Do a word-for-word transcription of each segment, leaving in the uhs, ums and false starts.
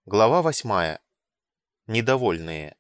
Глава восьмая. Недовольные.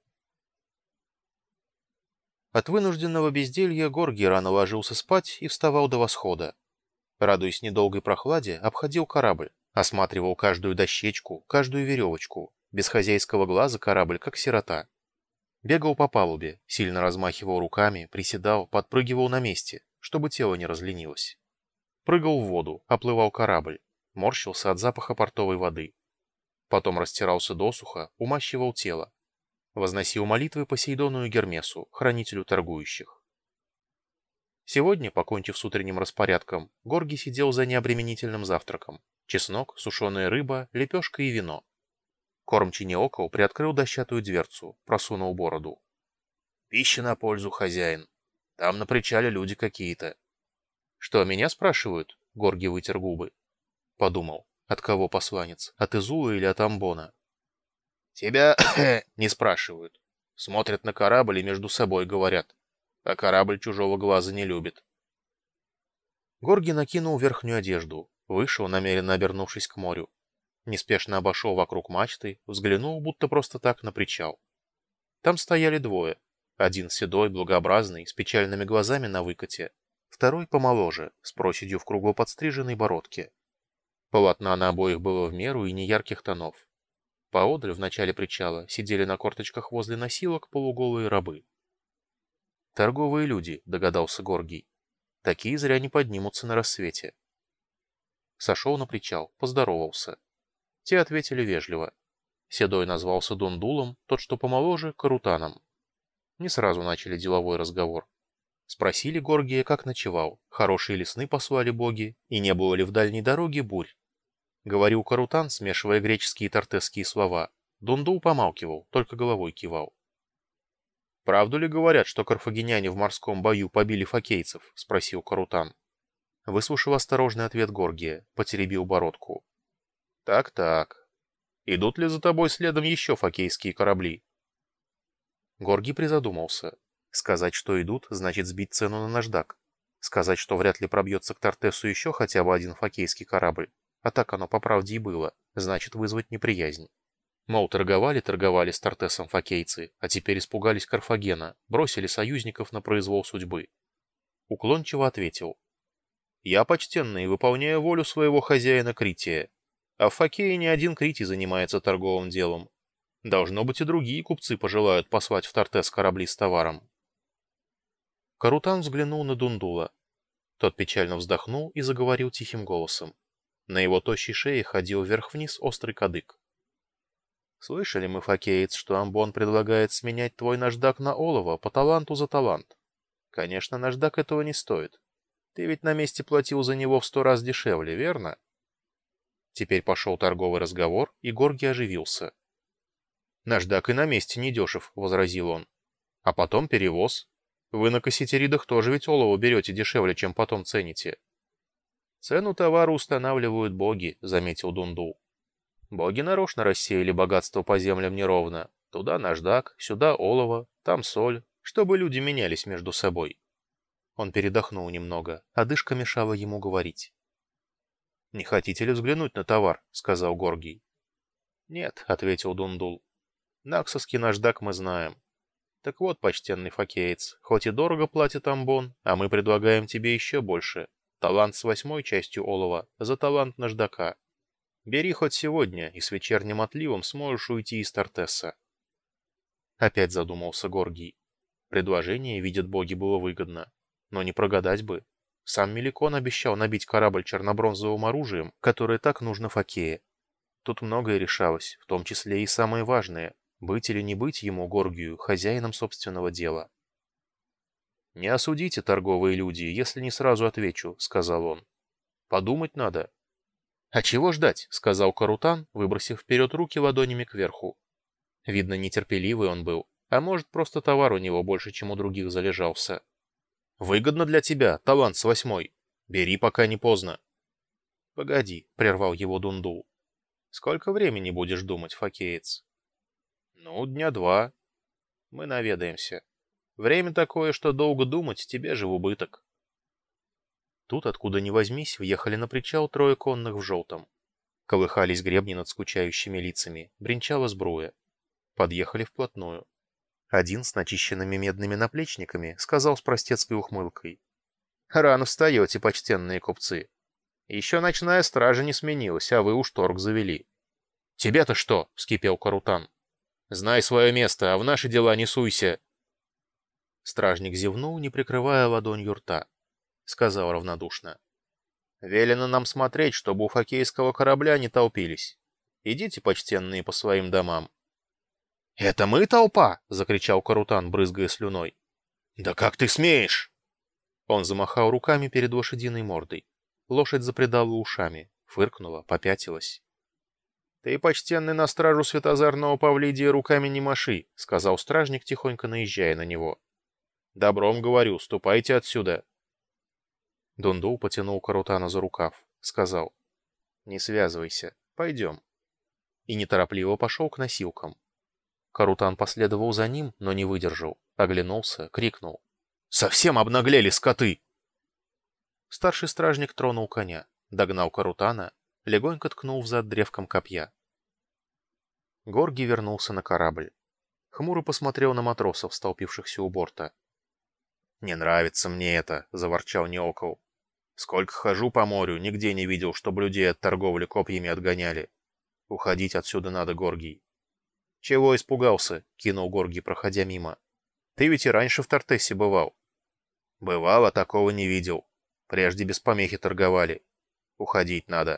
От вынужденного безделья Горгий рано ложился спать и вставал до восхода. Радуясь недолгой прохладе, обходил корабль, осматривал каждую дощечку, каждую веревочку. Без хозяйского глаза корабль, как сирота. Бегал по палубе, сильно размахивал руками, приседал, подпрыгивал на месте, чтобы тело не разленилось. Прыгал в воду, оплывал корабль, морщился от запаха портовой воды. Потом растирался досуха, умащивал тело. Возносил молитвы Посейдону и Гермесу, хранителю торгующих. Сегодня, покончив с утренним распорядком, Горгий сидел за необременительным завтраком. Чеснок, сушеная рыба, лепешка и вино. Кормчий Неокол приоткрыл дощатую дверцу, просунул бороду. «Пища на пользу, хозяин. Там на причале люди какие-то». «Что, меня спрашивают?» — Горгий вытер губы. Подумал, от кого посланец, от Изула или от Амбона? «Тебя не спрашивают. Смотрят на корабль и между собой говорят. А корабль чужого глаза не любит». Горгий накинул верхнюю одежду, вышел, намеренно обернувшись к морю. Неспешно обошел вокруг мачты, взглянул, будто просто так, на причал. Там стояли двое. Один седой, благообразный, с печальными глазами на выкате. Второй помоложе, с проседью в кругло подстриженной бородке. Полотна на обоих было в меру и неярких тонов. Поодаль, в начале причала, сидели на корточках возле носилок полуголые рабы. «Торговые люди», — догадался Горгий. «Такие зря не поднимутся на рассвете». Сошел на причал, поздоровался. Те ответили вежливо. Седой назвался Дундулом, тот, что помоложе, Карутаном. Не сразу начали деловой разговор. Спросили Горгия, как ночевал, хорошие ли сны послали боги, и не было ли в дальней дороге бурь. Говорил Карутан, смешивая греческие и тартесские слова. Дундул помалкивал, только головой кивал. «Правду ли говорят, что карфагеняне в морском бою побили фокейцев?» — спросил Карутан. Выслушал осторожный ответ Горгия, потеребил бородку. «Так-так. Идут ли за тобой следом еще фокейские корабли?» Горгий призадумался. Сказать, что идут, значит сбить цену на наждак. Сказать, что вряд ли пробьется к Тартесу еще хотя бы один фокейский корабль. А так оно по правде и было, значит вызвать неприязнь. Мол, торговали, торговали с Тартесом фокейцы, а теперь испугались Карфагена, бросили союзников на произвол судьбы. Уклончиво ответил. «Я, почтенный, выполняю волю своего хозяина Крития. А в Фокее не один Критий занимается торговым делом. Должно быть, и другие купцы пожелают послать в Тартес корабли с товаром». Карутан взглянул на Дундула. Тот печально вздохнул и заговорил тихим голосом. На его тощей шее ходил вверх-вниз острый кадык. «Слышали мы, фокеец, что Амбон предлагает сменять твой наждак на олово по таланту за талант. Конечно, наждак этого не стоит. Ты ведь на месте платил за него в сто раз дешевле, верно?» Теперь пошел торговый разговор, и Горгий оживился. «Наждак и на месте недешев», — возразил он. «А потом перевоз. Вы на кассетеридах тоже ведь олово берете дешевле, чем потом цените». «Цену товару устанавливают боги», — заметил Дундул. «Боги нарочно рассеяли богатство по землям неровно. Туда наждак, сюда олово, там соль, чтобы люди менялись между собой». Он передохнул немного, одышка мешала ему говорить. «Не хотите ли взглянуть на товар?» — сказал Горгий. «Нет», — ответил Дундул. «Наксовский наждак мы знаем. Так вот, почтенный фокеец, хоть и дорого платит Амбон, а мы предлагаем тебе еще больше. Талант с восьмой частью олова за талант наждака. Бери хоть сегодня, и с вечерним отливом сможешь уйти из Тартеса». Опять задумался Горгий. Предложение, видят боги, было выгодно. Но не прогадать бы. Сам Меликон обещал набить корабль чернобронзовым оружием, которое так нужно Фокее. Тут многое решалось, в том числе и самое важное — быть или не быть ему, Горгию, хозяином собственного дела. «Не осудите, торговые люди, если не сразу отвечу», — сказал он. «Подумать надо». «А чего ждать?» — сказал Карутан, выбросив вперед руки ладонями кверху. Видно, нетерпеливый он был, а может, просто товар у него больше, чем у других залежался. «Выгодно для тебя, талант с восьмой. Бери, пока не поздно». «Погоди», — прервал его Дундул. «Сколько времени будешь думать, фокеец?» «Ну, дня два. Мы наведаемся. Время такое, что долго думать тебе же в убыток». Тут, откуда ни возьмись, въехали на причал трое конных в желтом. Колыхались гребни над скучающими лицами, бренчала сбруя. Подъехали вплотную. Один с начищенными медными наплечниками сказал с простецкой ухмылкой: «Рано встаете, почтенные купцы. Еще ночная стража не сменилась, а вы уж торг завели». «Тебе-то что?» — вскипел Карутан. «Знай свое место, а в наши дела не суйся». Стражник зевнул, не прикрывая ладонью рта. Сказал равнодушно: «Велено нам смотреть, чтобы у фокейского корабля не толпились. Идите, почтенные, по своим домам». «Это мы толпа?» — закричал Карутан, брызгая слюной. «Да как ты смеешь?» Он замахал руками перед лошадиной мордой. Лошадь запредала ушами, фыркнула, попятилась. «Ты, почтенный, на стражу Святозарного Павлидия руками не маши», — сказал стражник, тихонько наезжая на него. «Добром говорю, ступайте отсюда». Дундул потянул Карутана за рукав, сказал: «Не связывайся, пойдем». И неторопливо пошел к носилкам. Карутан последовал за ним, но не выдержал, оглянулся, крикнул: «Совсем обнаглели скоты!» Старший стражник тронул коня, догнал Карутана, легонько ткнул взад древком копья. Горги вернулся на корабль. Хмуро посмотрел на матросов, столпившихся у борта. «Не нравится мне это», — заворчал Неокол. «Сколько хожу по морю, нигде не видел, чтобы людей от торговли копьями отгоняли. Уходить отсюда надо, Горгий». «Чего испугался?» — кинул Горгий, проходя мимо. «Ты ведь и раньше в Тартессе бывал». «Бывало, такого не видел. Прежде без помехи торговали. Уходить надо».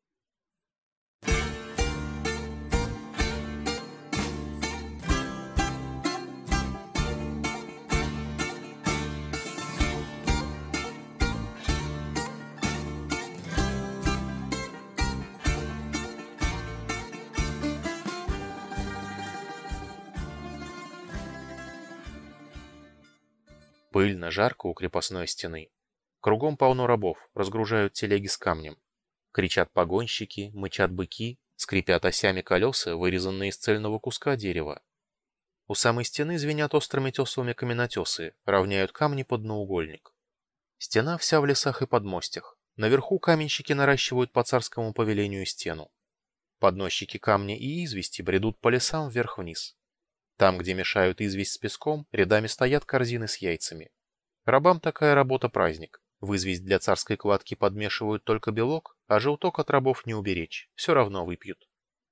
Пыльно, жарко у крепостной стены. Кругом полно рабов, разгружают телеги с камнем. Кричат погонщики, мычат быки, скрипят осями колеса, вырезанные из цельного куска дерева. У самой стены звенят острыми тесовыми каменотесы, равняют камни под наугольник. Стена вся в лесах и подмостях. Наверху каменщики наращивают по царскому повелению стену. Подносчики камня и извести бредут по лесам вверх-вниз. Там, где мешают известь с песком, рядами стоят корзины с яйцами. Рабам такая работа праздник. В известь для царской кладки подмешивают только белок, а желток от рабов не уберечь, все равно выпьют.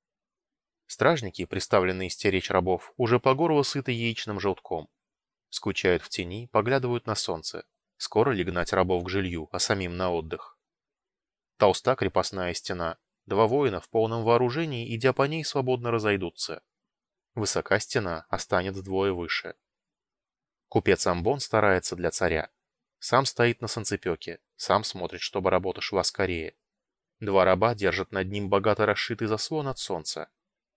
Стражники, приставленные стеречь рабов, уже по горло сыты яичным желтком. Скучают в тени, поглядывают на солнце. Скоро ли гнать рабов к жилью, а самим на отдых? Толста крепостная стена. Два воина в полном вооружении, идя по ней, свободно разойдутся. Высока стена, а станет вдвое выше. Купец Амбон старается для царя. Сам стоит на санцепёке, сам смотрит, чтобы работа шла скорее. Два раба держат над ним богато расшитый заслон от солнца.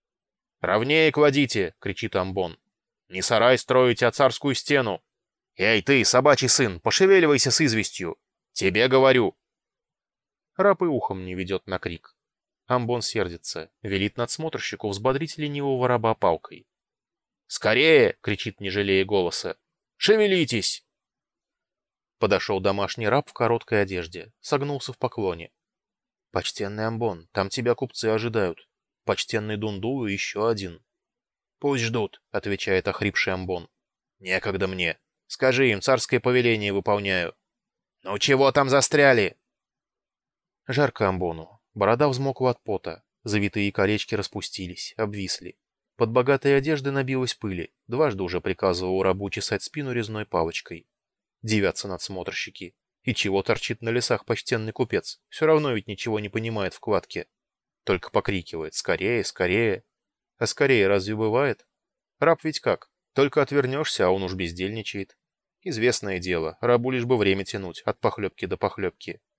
«Ровнее кладите!» — кричит Амбон. «Не сарай строите, а царскую стену! Эй ты, собачий сын, пошевеливайся с известью! Тебе говорю!» Раб и ухом не ведет на крик. Амбон сердится, велит надсмотрщику взбодрить ленивого раба палкой. «Скорее!» — кричит, не жалея голоса. «Шевелитесь!» Подошел домашний раб в короткой одежде, согнулся в поклоне. «Почтенный Амбон, там тебя купцы ожидают. Почтенный Дундул и еще один». «Пусть ждут», — отвечает охрипший Амбон. «Некогда мне. Скажи им, царское повеление выполняю». «Ну чего там застряли?» Жарко Амбону. Борода взмокла от пота, завитые колечки распустились, обвисли. Под богатой одеждой набилась пыли, дважды уже приказывал рабу чесать спину резной палочкой. Дивятся надсмотрщики. И чего торчит на лесах почтенный купец? Все равно ведь ничего не понимает в кладке. Только покрикивает: «Скорее, скорее!» А скорее разве бывает? Раб ведь как? Только отвернешься, а он уж бездельничает. Известное дело, рабу лишь бы время тянуть от похлебки до похлебки.